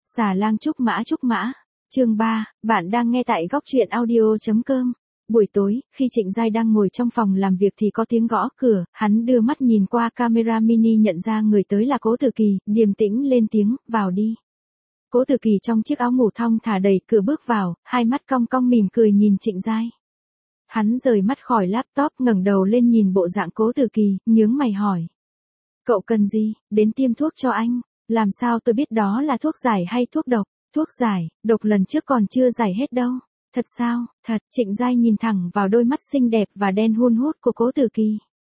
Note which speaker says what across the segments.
Speaker 1: Xà lang trúc mã. Chương 3, bạn đang nghe tại góc truyện audio.com. Buổi tối, khi Trịnh Giai đang ngồi trong phòng làm việc thì có tiếng gõ cửa, hắn đưa mắt nhìn qua camera mini nhận ra người tới là Cố Tử Kỳ, điềm tĩnh lên tiếng, vào đi. Cố Tử Kỳ trong chiếc áo ngủ thong thả đẩy cửa bước vào, hai mắt cong cong mỉm cười nhìn Trịnh Giai. Hắn rời mắt khỏi laptop ngẩng đầu lên nhìn bộ dạng Cố Tử Kỳ, nhướng mày hỏi. Cậu cần gì, đến tiêm thuốc cho anh, làm sao tôi biết đó là thuốc giải hay thuốc độc? Thuốc giải, độc lần trước còn chưa giải hết đâu. Thật sao? Thật. Trịnh Giai nhìn thẳng vào đôi mắt xinh đẹp và đen hun hút của Cố Tử Kỳ.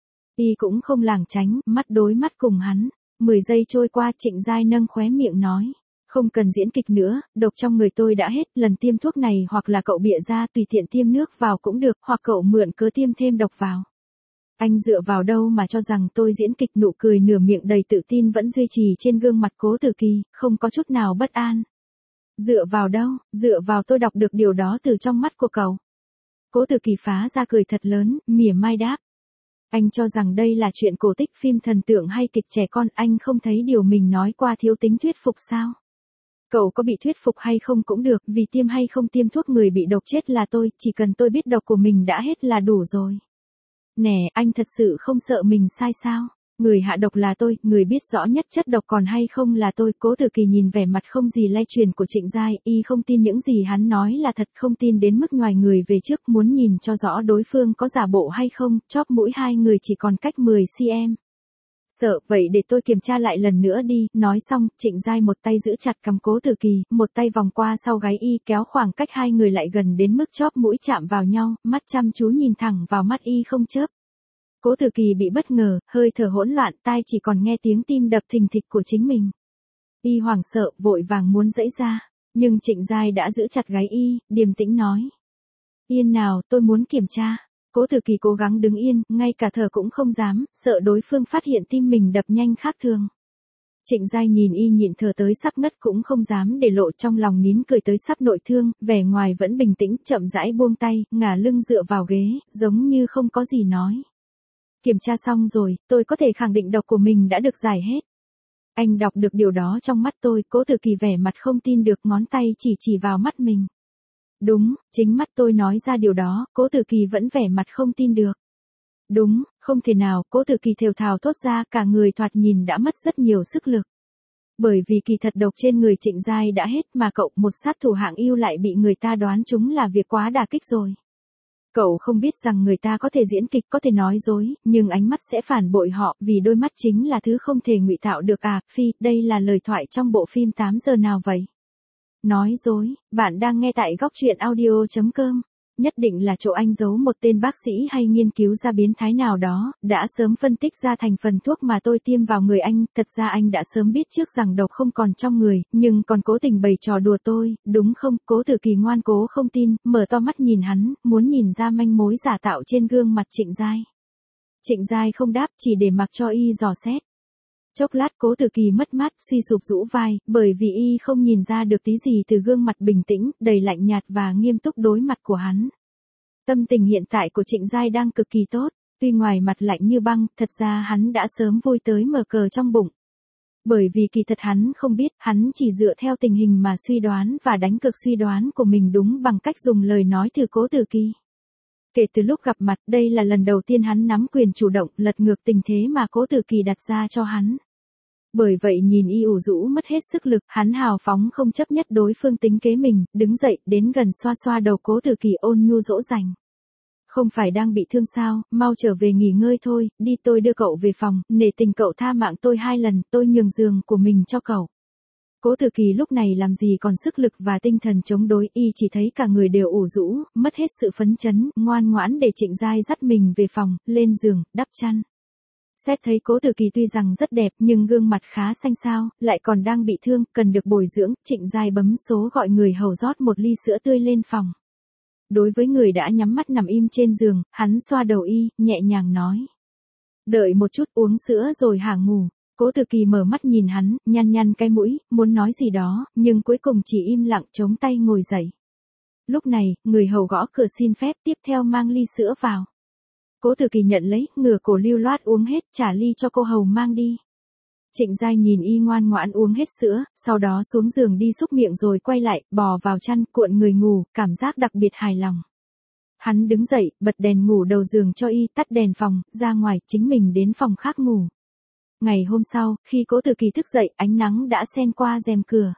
Speaker 1: Y cũng không lảng tránh, mắt đối mắt cùng hắn. 10 giây trôi qua, Trịnh Giai nâng khóe miệng nói. Không cần diễn kịch nữa, độc trong người tôi đã hết, lần tiêm thuốc này hoặc là cậu bịa ra tùy tiện tiêm nước vào cũng được, hoặc cậu mượn cớ tiêm thêm độc vào. Anh dựa vào đâu mà cho rằng tôi diễn kịch? Nụ cười nửa miệng đầy tự tin vẫn duy trì trên gương mặt Cố Tử Kỳ, không có chút nào bất an. Dựa vào đâu? Dựa vào tôi đọc được điều đó từ trong mắt của cậu. Cố Tử Kỳ phá ra cười thật lớn, mỉa mai đáp. Anh cho rằng đây là chuyện cổ tích, phim thần tượng hay kịch trẻ con, anh không thấy điều mình nói qua thiếu tính thuyết phục sao? Cậu có bị thuyết phục hay không cũng được, vì tiêm hay không tiêm thuốc người bị độc chết là tôi, chỉ cần tôi biết độc của mình đã hết là đủ rồi. Nè, anh thật sự không sợ mình sai sao? Người hạ độc là tôi, người biết rõ nhất chất độc còn hay không là tôi. Cố Tử Kỳ nhìn vẻ mặt không gì lay truyền của Trịnh Giai, y không tin những gì hắn nói là thật, không tin đến mức ngoài người về trước, muốn nhìn cho rõ đối phương có giả bộ hay không, chóp mũi hai người chỉ còn cách 10 cm. Sợ, vậy để tôi kiểm tra lại lần nữa đi. Nói xong, Trịnh Giai một tay giữ chặt cằm Cố Tử Kỳ, một tay vòng qua sau gáy y, kéo khoảng cách hai người lại gần đến mức chóp mũi chạm vào nhau, mắt chăm chú nhìn thẳng vào mắt y không chớp. Cố Tử Kỳ bị bất ngờ, hơi thở hỗn loạn, tai chỉ còn nghe tiếng tim đập thình thịch của chính mình. Y hoảng sợ, vội vàng muốn giãy ra, nhưng Trịnh Giai đã giữ chặt gáy y, điềm tĩnh nói. Yên nào, tôi muốn kiểm tra. Cố Tử Kỳ cố gắng đứng yên, ngay cả thở cũng không dám, sợ đối phương phát hiện tim mình đập nhanh khác thường. Trịnh Giai nhìn y nhịn thở tới sắp ngất cũng không dám để lộ, trong lòng nín cười tới sắp nội thương, vẻ ngoài vẫn bình tĩnh, chậm rãi buông tay, ngả lưng dựa vào ghế, giống như không có gì nói. Kiểm tra xong rồi, tôi có thể khẳng định độc của mình đã được giải hết. Anh đọc được điều đó trong mắt tôi. Cố Tử Kỳ vẻ mặt không tin được, ngón tay chỉ vào mắt mình. Đúng, chính mắt tôi nói ra điều đó. Cố Tử Kỳ vẫn vẻ mặt không tin được. Đúng, không thể nào. Cố Tử Kỳ thều thào thốt ra, cả người thoạt nhìn đã mất rất nhiều sức lực. Bởi vì kỳ thật độc trên người Trịnh Giai đã hết, mà cậu, một sát thủ hạng yêu, lại bị người ta đoán trúng là việc quá đả kích rồi. Cậu không biết rằng người ta có thể diễn kịch, có thể nói dối, nhưng ánh mắt sẽ phản bội họ, vì đôi mắt chính là thứ không thể ngụy tạo được à. Phi, đây là lời thoại trong bộ phim 8 giờ nào vậy? Nói dối, bạn đang nghe tại góc truyện audio.com. Nhất định là chỗ anh giấu một tên bác sĩ hay nghiên cứu ra biến thái nào đó, đã sớm phân tích ra thành phần thuốc mà tôi tiêm vào người anh. Thật ra anh đã sớm biết trước rằng độc không còn trong người, nhưng còn cố tình bày trò đùa tôi, đúng không? Cố Tử Kỳ ngoan cố không tin, mở to mắt nhìn hắn, muốn nhìn ra manh mối giả tạo trên gương mặt Trịnh Giai. Trịnh Giai không đáp, chỉ để mặc cho y dò xét. Chốc lát Cố Tử Kỳ mất mát, suy sụp rũ vai, bởi vì y không nhìn ra được tí gì từ gương mặt bình tĩnh, đầy lạnh nhạt và nghiêm túc đối mặt của hắn. Tâm tình hiện tại của Trịnh Giai đang cực kỳ tốt, tuy ngoài mặt lạnh như băng, thật ra hắn đã sớm vui tới mở cờ trong bụng. Bởi vì kỳ thật hắn không biết, hắn chỉ dựa theo tình hình mà suy đoán và đánh cược suy đoán của mình đúng bằng cách dùng lời nói từ Cố Tử Kỳ. Kể từ lúc gặp mặt, đây là lần đầu tiên hắn nắm quyền chủ động, lật ngược tình thế mà Cố Tử Kỳ đặt ra cho hắn. Bởi vậy nhìn y ủ rũ mất hết sức lực, hắn hào phóng không chấp nhất đối phương tính kế mình, đứng dậy, đến gần xoa xoa đầu Cố Tử Kỳ ôn nhu dỗ dành. Không phải đang bị thương sao, mau trở về nghỉ ngơi thôi, đi tôi đưa cậu về phòng, nể tình cậu tha mạng tôi 2 lần, tôi nhường giường của mình cho cậu. Cố Tử Kỳ lúc này làm gì còn sức lực và tinh thần chống đối, y chỉ thấy cả người đều ủ rũ, mất hết sự phấn chấn, ngoan ngoãn để Trịnh Giai dắt mình về phòng, lên giường, đắp chăn. Xét thấy Cố Tử Kỳ tuy rằng rất đẹp nhưng gương mặt khá xanh xao, lại còn đang bị thương, cần được bồi dưỡng, Trịnh Giai bấm số gọi người hầu rót một ly sữa tươi lên phòng. Đối với người đã nhắm mắt nằm im trên giường, hắn xoa đầu y, nhẹ nhàng nói. Đợi một chút, uống sữa rồi hả ngủ. Cố Tử Kỳ mở mắt nhìn hắn, nhăn nhăn cái mũi, muốn nói gì đó, nhưng cuối cùng chỉ im lặng chống tay ngồi dậy. Lúc này, người hầu gõ cửa xin phép, tiếp theo mang ly sữa vào. Cố Tử Kỳ nhận lấy, ngửa cổ lưu loát uống hết, trả ly cho cô hầu mang đi. Trịnh Giai nhìn y ngoan ngoãn uống hết sữa, sau đó xuống giường đi xúc miệng rồi quay lại, bò vào chăn, cuộn người ngủ, cảm giác đặc biệt hài lòng. Hắn đứng dậy, bật đèn ngủ đầu giường cho y, tắt đèn phòng, ra ngoài, chính mình đến phòng khác ngủ. Ngày hôm sau, khi Cố Tử Kỳ thức dậy, ánh nắng đã xen qua rèm cửa.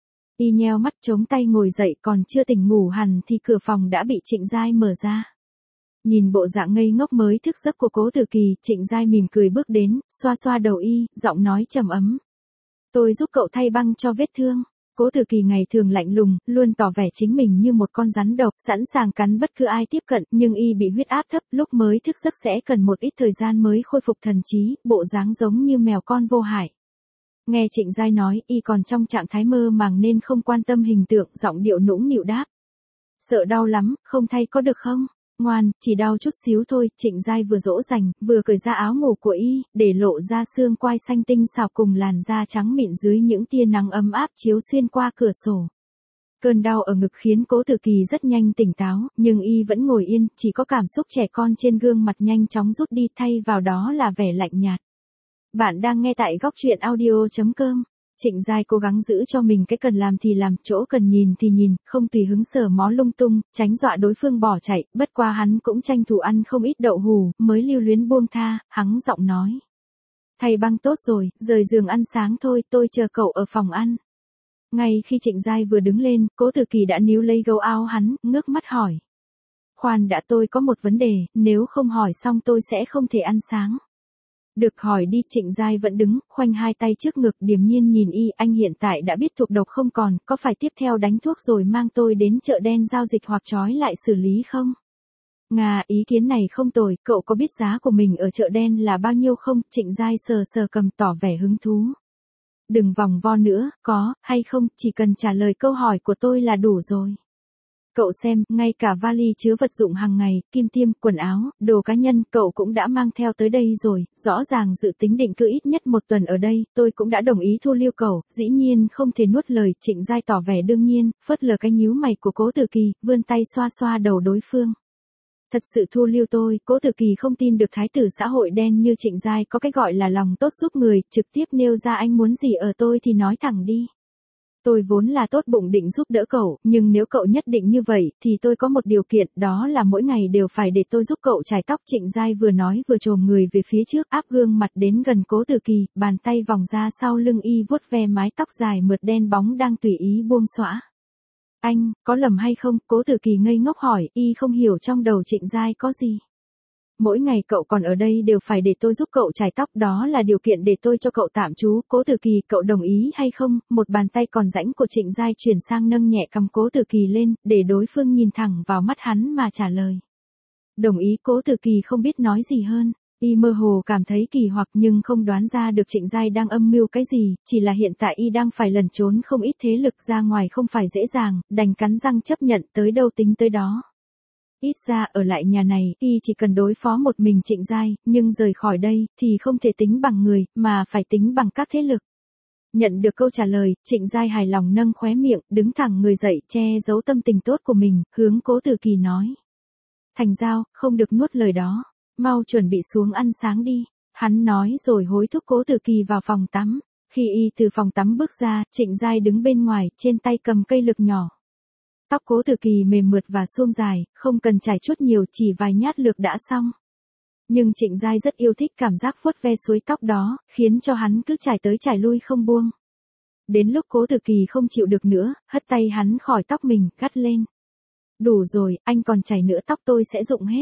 Speaker 1: Y nheo mắt chống tay ngồi dậy, còn chưa tỉnh ngủ hẳn thì cửa phòng đã bị Trịnh Giai mở ra. Nhìn bộ dạng ngây ngốc mới thức giấc của Cố Tử Kỳ, Trịnh Giai mỉm cười bước đến, xoa xoa đầu y, giọng nói trầm ấm. Tôi giúp cậu thay băng cho vết thương. Cố Tử Kỳ ngày thường lạnh lùng, luôn tỏ vẻ chính mình như một con rắn độc, sẵn sàng cắn bất cứ ai tiếp cận, nhưng y bị huyết áp thấp, lúc mới thức giấc sẽ cần một ít thời gian mới khôi phục thần trí, bộ dáng giống như mèo con vô hại. Nghe Trịnh Giai nói, y còn trong trạng thái mơ màng nên không quan tâm hình tượng, giọng điệu nũng nịu đáp. Sợ đau lắm, không thay có được không? Ngoan, chỉ đau chút xíu thôi. Trịnh Giai vừa dỗ dành, vừa cởi ra áo ngủ của y, để lộ ra xương quai xanh tinh xảo cùng làn da trắng mịn dưới những tia nắng ấm áp chiếu xuyên qua cửa sổ. Cơn đau ở ngực khiến Cố Tử Kỳ rất nhanh tỉnh táo, nhưng y vẫn ngồi yên, chỉ có cảm xúc trẻ con trên gương mặt nhanh chóng rút đi, thay vào đó là vẻ lạnh nhạt. Bạn đang nghe tại góc truyện audio.com. Trịnh Giai cố gắng giữ cho mình cái cần làm thì làm, chỗ cần nhìn thì nhìn, không tùy hứng sờ mó lung tung, tránh dọa đối phương bỏ chạy, bất qua hắn cũng tranh thủ ăn không ít đậu hù, mới lưu luyến buông tha, hắng giọng nói. Thầy băng tốt rồi, rời giường ăn sáng thôi, tôi chờ cậu ở phòng ăn. Ngay khi Trịnh Giai vừa đứng lên, Cố Tử Kỳ đã níu lấy gấu áo hắn, ngước mắt hỏi. Khoan đã, tôi có một vấn đề, nếu không hỏi xong tôi sẽ không thể ăn sáng. Được hỏi đi. Trịnh Giai vẫn đứng, khoanh hai tay trước ngực, điềm nhiên nhìn y. Anh hiện tại đã biết thuộc độc không còn, có phải tiếp theo đánh thuốc rồi mang tôi đến chợ đen giao dịch hoặc trói lại xử lý không? Ngà, ý kiến này không tồi, cậu có biết giá của mình ở chợ đen là bao nhiêu không? Trịnh Giai sờ sờ cầm, tỏ vẻ hứng thú. Đừng vòng vo nữa, có, hay không, chỉ cần trả lời câu hỏi của tôi là đủ rồi. Cậu xem, ngay cả vali chứa vật dụng hàng ngày, kim tiêm, quần áo, đồ cá nhân, cậu cũng đã mang theo tới đây rồi, rõ ràng dự tính định cư ít nhất 1 tuần ở đây, tôi cũng đã đồng ý thu lưu cậu, dĩ nhiên không thể nuốt lời. Trịnh Giai tỏ vẻ đương nhiên, phớt lờ cái nhíu mày của Cố Tử Kỳ, vươn tay xoa xoa đầu đối phương. Thật sự thu lưu tôi? Cố Tử Kỳ không tin được thái tử xã hội đen như Trịnh Giai có cái gọi là lòng tốt giúp người, trực tiếp nêu ra anh muốn gì ở tôi thì nói thẳng đi. Tôi vốn là tốt bụng định giúp đỡ cậu, nhưng nếu cậu nhất định như vậy, thì tôi có một điều kiện, đó là mỗi ngày đều phải để tôi giúp cậu chải tóc. Trịnh Giai vừa nói vừa chồm người về phía trước, áp gương mặt đến gần Cố Tử Kỳ, bàn tay vòng ra sau lưng y vuốt ve mái tóc dài mượt đen bóng đang tùy ý buông xõa. Anh, có lầm hay không? Cố Tử Kỳ ngây ngốc hỏi, y không hiểu trong đầu Trịnh Giai có gì. Mỗi ngày cậu còn ở đây đều phải để tôi giúp cậu chải tóc, đó là điều kiện để tôi cho cậu tạm trú. Cố Tử Kỳ, cậu đồng ý hay không? Một bàn tay còn rãnh của Trịnh Giai chuyển sang nâng nhẹ cằm Cố Tử Kỳ lên, để đối phương nhìn thẳng vào mắt hắn mà trả lời. Đồng ý. Cố Tử Kỳ không biết nói gì hơn. Y mơ hồ cảm thấy kỳ hoặc nhưng không đoán ra được Trịnh Giai đang âm mưu cái gì, chỉ là hiện tại y đang phải lẩn trốn không ít thế lực ra ngoài không phải dễ dàng, đành cắn răng chấp nhận, tới đâu tính tới đó. Ít ra ở lại nhà này, y chỉ cần đối phó một mình Trịnh Giai, nhưng rời khỏi đây, thì không thể tính bằng người, mà phải tính bằng các thế lực. Nhận được câu trả lời, Trịnh Giai hài lòng nâng khóe miệng, đứng thẳng người dậy, che giấu tâm tình tốt của mình, hướng Cố Tử Kỳ nói. Thành Giao, không được nuốt lời đó, mau chuẩn bị xuống ăn sáng đi. Hắn nói rồi hối thúc Cố Tử Kỳ vào phòng tắm. Khi y từ phòng tắm bước ra, Trịnh Giai đứng bên ngoài, trên tay cầm cây lược nhỏ. Tóc Cố Tử Kỳ mềm mượt và suông dài, không cần chải chuốt nhiều, chỉ vài nhát lược đã xong. Nhưng Trịnh Giai rất yêu thích cảm giác vuốt ve suối tóc đó, khiến cho hắn cứ chải tới chải lui không buông. Đến lúc Cố Tử Kỳ không chịu được nữa, hất tay hắn khỏi tóc mình, cắt lên. Đủ rồi, anh còn chải nữa tóc tôi sẽ rụng hết.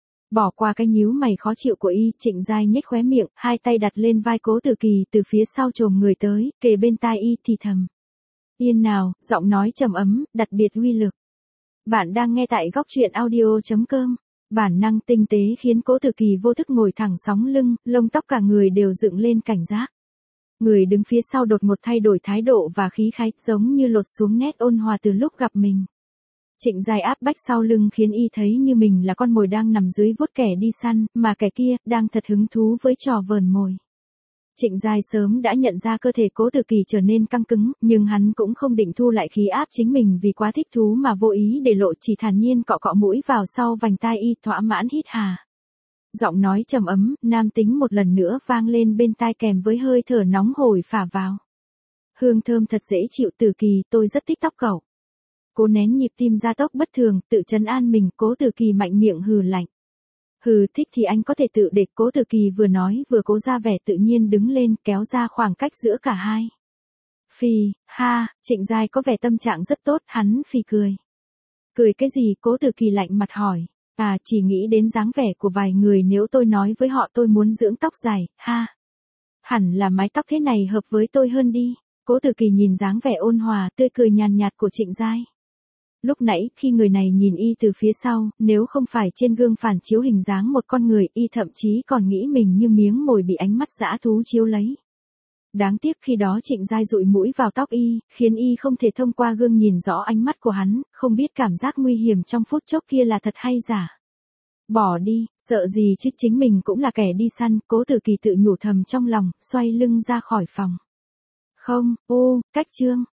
Speaker 1: Bỏ qua cái nhíu mày khó chịu của y, Trịnh Giai nhếch khóe miệng, hai tay đặt lên vai Cố Tử Kỳ, từ phía sau chồm người tới, kề bên tai y thì thầm. Yên nào, giọng nói trầm ấm, đặc biệt uy lực. Bạn đang nghe tại góc truyện audio.com. Bản năng tinh tế khiến Cố Tử Kỳ vô thức ngồi thẳng sóng lưng, lông tóc cả người đều dựng lên cảnh giác. Người đứng phía sau đột ngột thay đổi thái độ và khí khái, giống như lột xuống nét ôn hòa từ lúc gặp mình. Trịnh Giai áp bách sau lưng khiến y thấy như mình là con mồi đang nằm dưới vuốt kẻ đi săn, mà kẻ kia đang thật hứng thú với trò vờn mồi. Trịnh Giai sớm đã nhận ra cơ thể Cố Tử Kỳ trở nên căng cứng, nhưng hắn cũng không định thu lại khí áp chính mình vì quá thích thú mà vô ý để lộ, chỉ thản nhiên cọ cọ mũi vào sau vành tai y, thỏa mãn hít hà. Giọng nói trầm ấm, nam tính một lần nữa vang lên bên tai kèm với hơi thở nóng hổi phả vào. Hương thơm thật dễ chịu. Tử Kỳ, tôi rất thích tóc cậu. Cố nén nhịp tim gia tốc bất thường, tự trấn an mình. Cố Tử Kỳ mạnh miệng hừ lạnh. Hừ, thích thì anh có thể tự địch. Cố Tử Kỳ vừa nói vừa cố ra vẻ tự nhiên đứng lên, kéo ra khoảng cách giữa cả hai. Phì, ha, Trịnh Giai có vẻ tâm trạng rất tốt, hắn phì cười. Cười cái gì? Cố Tử Kỳ lạnh mặt hỏi. À, chỉ nghĩ đến dáng vẻ của vài người nếu tôi nói với họ tôi muốn dưỡng tóc dài, ha. Hẳn là mái tóc thế này hợp với tôi hơn đi. Cố Tử Kỳ nhìn dáng vẻ ôn hòa, tươi cười nhàn nhạt của Trịnh Giai. Lúc nãy, khi người này nhìn y từ phía sau, nếu không phải trên gương phản chiếu hình dáng một con người, y thậm chí còn nghĩ mình như miếng mồi bị ánh mắt dã thú chiếu lấy. Đáng tiếc khi đó Trịnh Giai dụi mũi vào tóc y, khiến y không thể thông qua gương nhìn rõ ánh mắt của hắn, không biết cảm giác nguy hiểm trong phút chốc kia là thật hay giả. Bỏ đi, sợ gì chứ, chính mình cũng là kẻ đi săn. Cố Tử Kỳ tự nhủ thầm trong lòng, xoay lưng ra khỏi phòng. Không, cách chương.